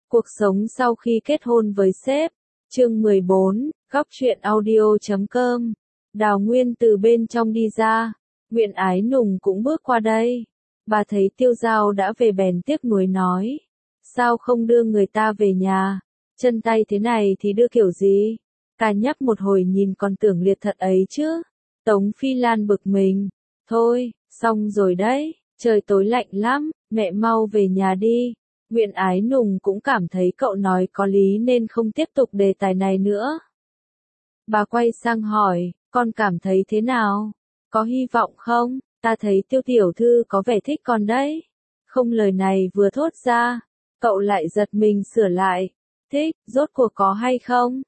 Cuộc sống sau khi kết hôn với sếp. Chương 14, góc truyện audio.com. Đào Nguyên từ bên trong đi ra. Nguyện Ái Nùng cũng bước qua đây. Bà thấy Tiêu Giao đã về bèn tiếc nuối nói. Sao không đưa người ta về nhà? Chân tay thế này thì đưa kiểu gì? Cả nhắc một hồi nhìn còn tưởng liệt thật ấy chứ. Tống Phi Lan bực mình. Thôi, xong rồi đấy, trời tối lạnh lắm, mẹ mau về nhà đi. Nguyện Ái Nùng cũng cảm thấy cậu nói có lý nên không tiếp tục đề tài này nữa. Bà quay sang hỏi, con cảm thấy thế nào? Có hy vọng không? Ta thấy Tiêu tiểu thư có vẻ thích con đấy. Không, lời này vừa thốt ra, cậu lại giật mình sửa lại. Thích, rốt cuộc có hay không?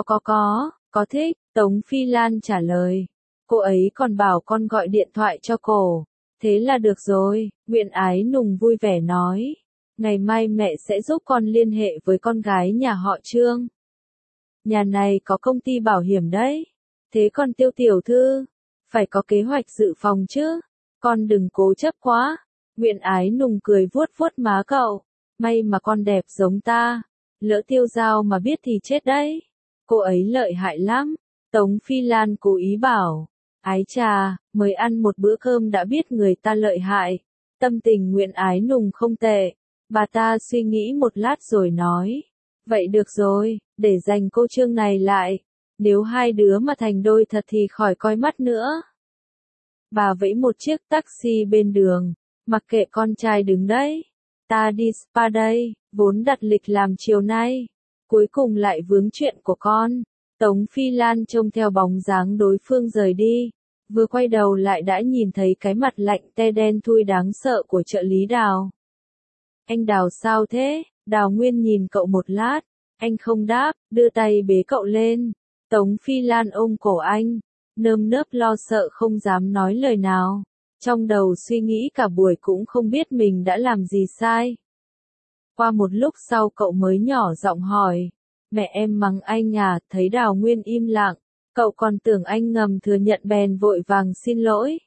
Có thích, Tống Phi Lan trả lời. Cô ấy còn bảo con gọi điện thoại cho cô. Thế là được rồi, Nguyện Ái Nùng vui vẻ nói. Ngày mai mẹ sẽ giúp con liên hệ với con gái nhà họ Trương. Nhà này có công ty bảo hiểm đấy. Thế còn Tiêu tiểu thư, phải có kế hoạch dự phòng chứ. Con đừng cố chấp quá. Nguyện Ái Nùng cười vuốt vuốt má cậu. May mà con đẹp giống ta. Lỡ Tiêu Giao mà biết thì chết đấy. Cô ấy lợi hại lắm. Tống Phi Lan cố ý bảo. Ái chà, mới ăn một bữa cơm đã biết người ta lợi hại. Tâm tình Nguyện Ái Nùng không tệ. Bà ta suy nghĩ một lát rồi nói. Vậy được rồi, để dành cô Trương này lại. Nếu hai đứa mà thành đôi thật thì khỏi coi mắt nữa. Bà vẫy một chiếc taxi bên đường. Mặc kệ con trai đứng đấy. Ta đi spa đây, vốn đặt lịch làm chiều nay. Cuối cùng lại vướng chuyện của con. Tống Phi Lan trông theo bóng dáng đối phương rời đi. Vừa quay đầu lại đã nhìn thấy cái mặt lạnh te đen thui đáng sợ của trợ lý Đào. Anh Đào sao thế? Đào Nguyên nhìn cậu một lát. Anh không đáp, đưa tay bế cậu lên. Tống Phi Lan ôm cổ anh. Nơm nớp lo sợ không dám nói lời nào. Trong đầu suy nghĩ cả buổi cũng không biết mình đã làm gì sai. Qua một lúc sau cậu mới nhỏ giọng hỏi. Mẹ em mắng anh à? Thấy Đào Nguyên im lặng. Cậu còn tưởng anh ngầm thừa nhận bèn vội vàng xin lỗi.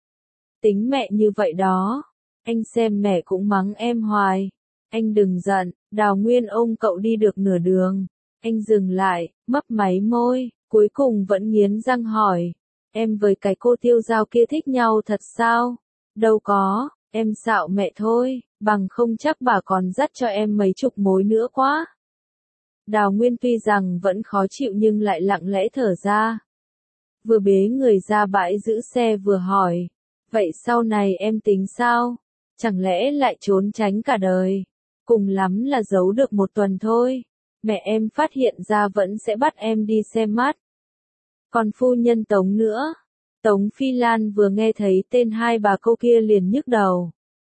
Tính mẹ như vậy đó. Anh xem mẹ cũng mắng em hoài. Anh đừng giận. Đào Nguyên ôm cậu đi được nửa đường. Anh dừng lại, mấp máy môi, cuối cùng vẫn nghiến răng hỏi. Em với cái cô Tiêu Giao kia thích nhau thật sao? Đâu có, em xạo mẹ thôi, bằng không chắc bà còn dắt cho em mấy chục mối nữa quá. Đào Nguyên tuy rằng vẫn khó chịu nhưng lại lặng lẽ thở ra. Vừa bế người ra bãi giữ xe vừa hỏi. Vậy sau này em tính sao? Chẳng lẽ lại trốn tránh cả đời? Cùng lắm là giấu được một tuần thôi. Mẹ em phát hiện ra vẫn sẽ bắt em đi xem mắt. Còn phu nhân Tống nữa. Tống Phi Lan vừa nghe thấy tên hai bà cô kia liền nhức đầu.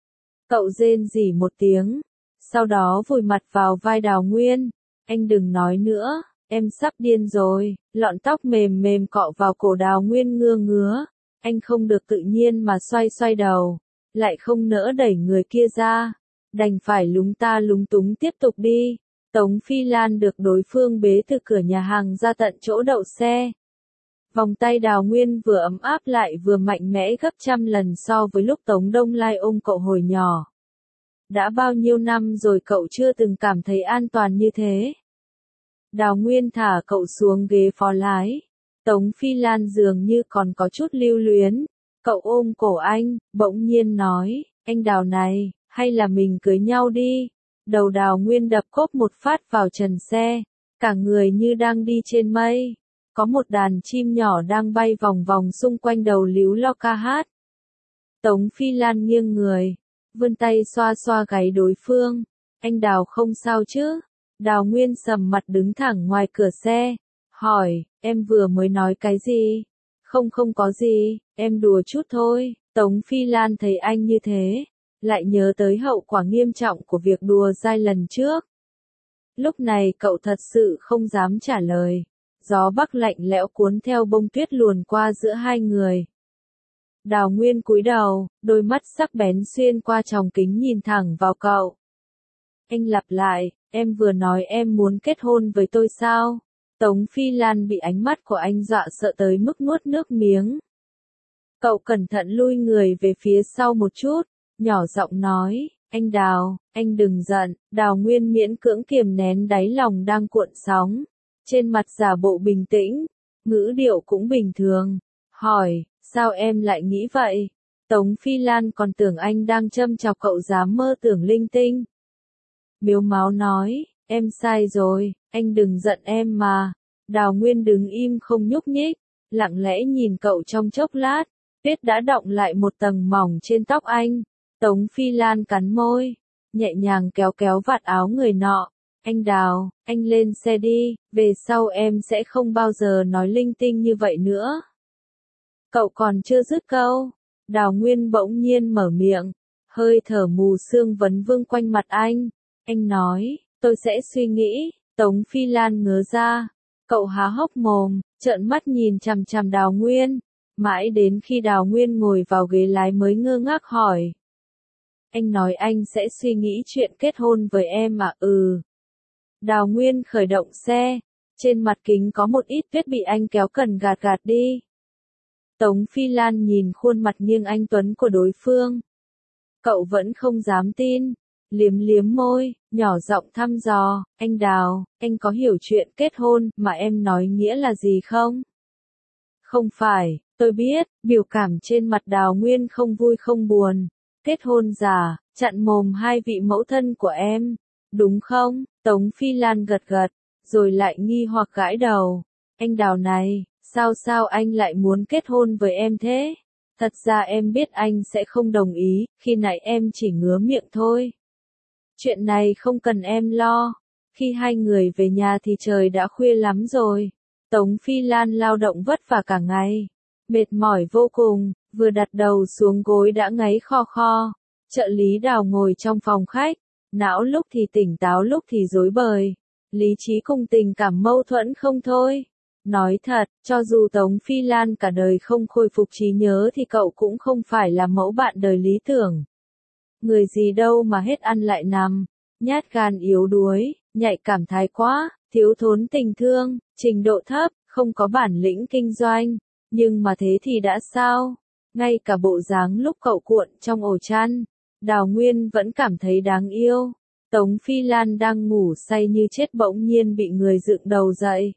Cậu rên rỉ một tiếng. Sau đó vùi mặt vào vai Đào Nguyên. Anh đừng nói nữa, em sắp điên rồi. Lọn tóc mềm mềm cọ vào cổ Đào Nguyên ngứa ngứa. Anh không được tự nhiên mà xoay xoay đầu. Lại không nỡ đẩy người kia ra. Đành phải lúng ta lúng túng tiếp tục đi. Tống Phi Lan được đối phương bế từ cửa nhà hàng ra tận chỗ đậu xe. Vòng tay Đào Nguyên vừa ấm áp lại vừa mạnh mẽ gấp trăm lần so với lúc Tống Đông Lai ôm cậu hồi nhỏ. Đã bao nhiêu năm rồi cậu chưa từng cảm thấy an toàn như thế. Đào Nguyên thả cậu xuống ghế phó lái. Tống Phi Lan dường như còn có chút lưu luyến. Cậu ôm cổ anh, bỗng nhiên nói, anh Đào này, hay là mình cưới nhau đi. Đầu Đào Nguyên đập cốp một phát vào trần xe. Cả người như đang đi trên mây. Có một đàn chim nhỏ đang bay vòng vòng xung quanh đầu líu lo ca hát. Tống Phi Lan nghiêng người. Vươn tay xoa xoa gáy đối phương. Anh Đào không sao chứ? Đào Nguyên sầm mặt đứng thẳng ngoài cửa xe. Hỏi, em vừa mới nói cái gì? Không có gì, em đùa chút thôi. Tống Phi Lan thấy anh như thế. Lại nhớ tới hậu quả nghiêm trọng của việc đùa dai lần trước. Lúc này cậu thật sự không dám trả lời. Gió bắc lạnh lẽo cuốn theo bông tuyết luồn qua giữa hai người. Đào Nguyên cúi đầu, đôi mắt sắc bén xuyên qua tròng kính nhìn thẳng vào cậu. Anh lặp lại, em vừa nói em muốn kết hôn với tôi sao? Tống Phi Lan bị ánh mắt của anh dọa sợ tới mức nuốt nước miếng. Cậu cẩn thận lui người về phía sau một chút, nhỏ giọng nói, Anh Đào, anh đừng giận, Đào Nguyên miễn cưỡng kiềm nén đáy lòng đang cuộn sóng. Trên mặt giả bộ bình tĩnh, ngữ điệu cũng bình thường. Hỏi, sao em lại nghĩ vậy? Tống Phi Lan còn tưởng anh đang châm chọc cậu dám mơ tưởng linh tinh. Miếu máu nói, em sai rồi, anh đừng giận em mà. Đào Nguyên đứng im không nhúc nhích, lặng lẽ nhìn cậu trong chốc lát, tuyết đã đọng lại một tầng mỏng trên tóc anh. Tống Phi Lan cắn môi, nhẹ nhàng kéo kéo vạt áo người nọ. Anh Đào, anh lên xe đi, về sau em sẽ không bao giờ nói linh tinh như vậy nữa. Cậu còn chưa dứt câu, Đào Nguyên bỗng nhiên mở miệng, hơi thở mù sương vấn vương quanh mặt anh. Anh nói, tôi sẽ suy nghĩ. Tống Phi Lan ngớ ra, cậu há hốc mồm, trợn mắt nhìn chằm chằm Đào Nguyên, mãi đến khi Đào Nguyên ngồi vào ghế lái mới ngơ ngác hỏi. Anh nói anh sẽ suy nghĩ chuyện kết hôn với em à? Ừ. Đào Nguyên khởi động xe, trên mặt kính có một ít tuyết bị anh kéo cần gạt gạt đi. Tống Phi Lan nhìn khuôn mặt nghiêng anh tuấn của đối phương. Cậu vẫn không dám tin, liếm liếm môi, nhỏ giọng thăm dò, anh Đào, anh có hiểu chuyện kết hôn mà em nói nghĩa là gì không? Không phải, tôi biết, biểu cảm trên mặt Đào Nguyên không vui không buồn. Kết hôn giả, chặn mồm hai vị mẫu thân của em, đúng không? Tống Phi Lan gật gật, rồi lại nghi hoặc gãi đầu. Anh Đào này, sao anh lại muốn kết hôn với em thế? Thật ra em biết anh sẽ không đồng ý, khi nãy em chỉ ngứa miệng thôi. Chuyện này không cần em lo. Khi hai người về nhà thì trời đã khuya lắm rồi. Tống Phi Lan lao động vất vả cả ngày, mệt mỏi vô cùng, vừa đặt đầu xuống gối đã ngáy kho kho. Trợ lý Đào ngồi trong phòng khách, não lúc thì tỉnh táo lúc thì rối bời, lý trí cùng tình cảm mâu thuẫn không thôi. Nói thật, cho dù Tống Phi Lan cả đời không khôi phục trí nhớ thì cậu cũng không phải là mẫu bạn đời lý tưởng. Người gì đâu mà hết ăn lại nằm, nhát gan yếu đuối, nhạy cảm thái quá, thiếu thốn tình thương, trình độ thấp, không có bản lĩnh kinh doanh. Nhưng mà thế thì đã sao? Ngay cả bộ dáng lúc cậu cuộn trong ổ chăn, Đào Nguyên vẫn cảm thấy đáng yêu. Tống Phi Lan đang ngủ say như chết bỗng nhiên bị người dựng đầu dậy.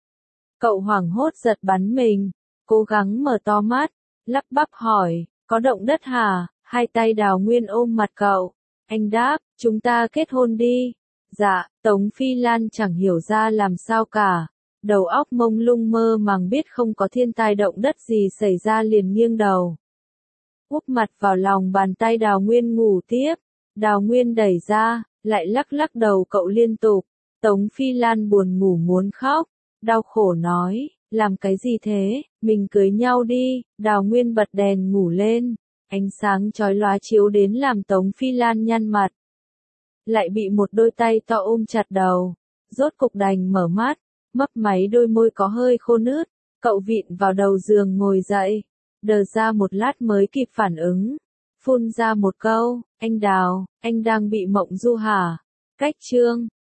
Cậu hoảng hốt giật bắn mình, cố gắng mở to mắt, lắp bắp hỏi, có động đất hả? Hai tay Đào Nguyên ôm mặt cậu. Anh đáp, chúng ta kết hôn đi. Dạ, Tống Phi Lan chẳng hiểu ra làm sao cả. Đầu óc mông lung mơ màng biết không có thiên tai động đất gì xảy ra liền nghiêng đầu. Úp mặt vào lòng bàn tay Đào Nguyên ngủ tiếp. Đào Nguyên đẩy ra, lại lắc lắc đầu cậu liên tục. Tống Phi Lan buồn ngủ muốn khóc, đau khổ nói, làm cái gì thế, mình cưới nhau đi. Đào Nguyên bật đèn ngủ lên, ánh sáng chói lóa chiếu đến làm Tống Phi Lan nhăn mặt. Lại bị một đôi tay to ôm chặt đầu, rốt cục đành mở mắt, mấp máy đôi môi có hơi khô nứt, cậu vịn vào đầu giường ngồi dậy, đờ ra một lát mới kịp phản ứng, phun ra một câu, anh Đào, anh đang bị mộng du hả? Cách chương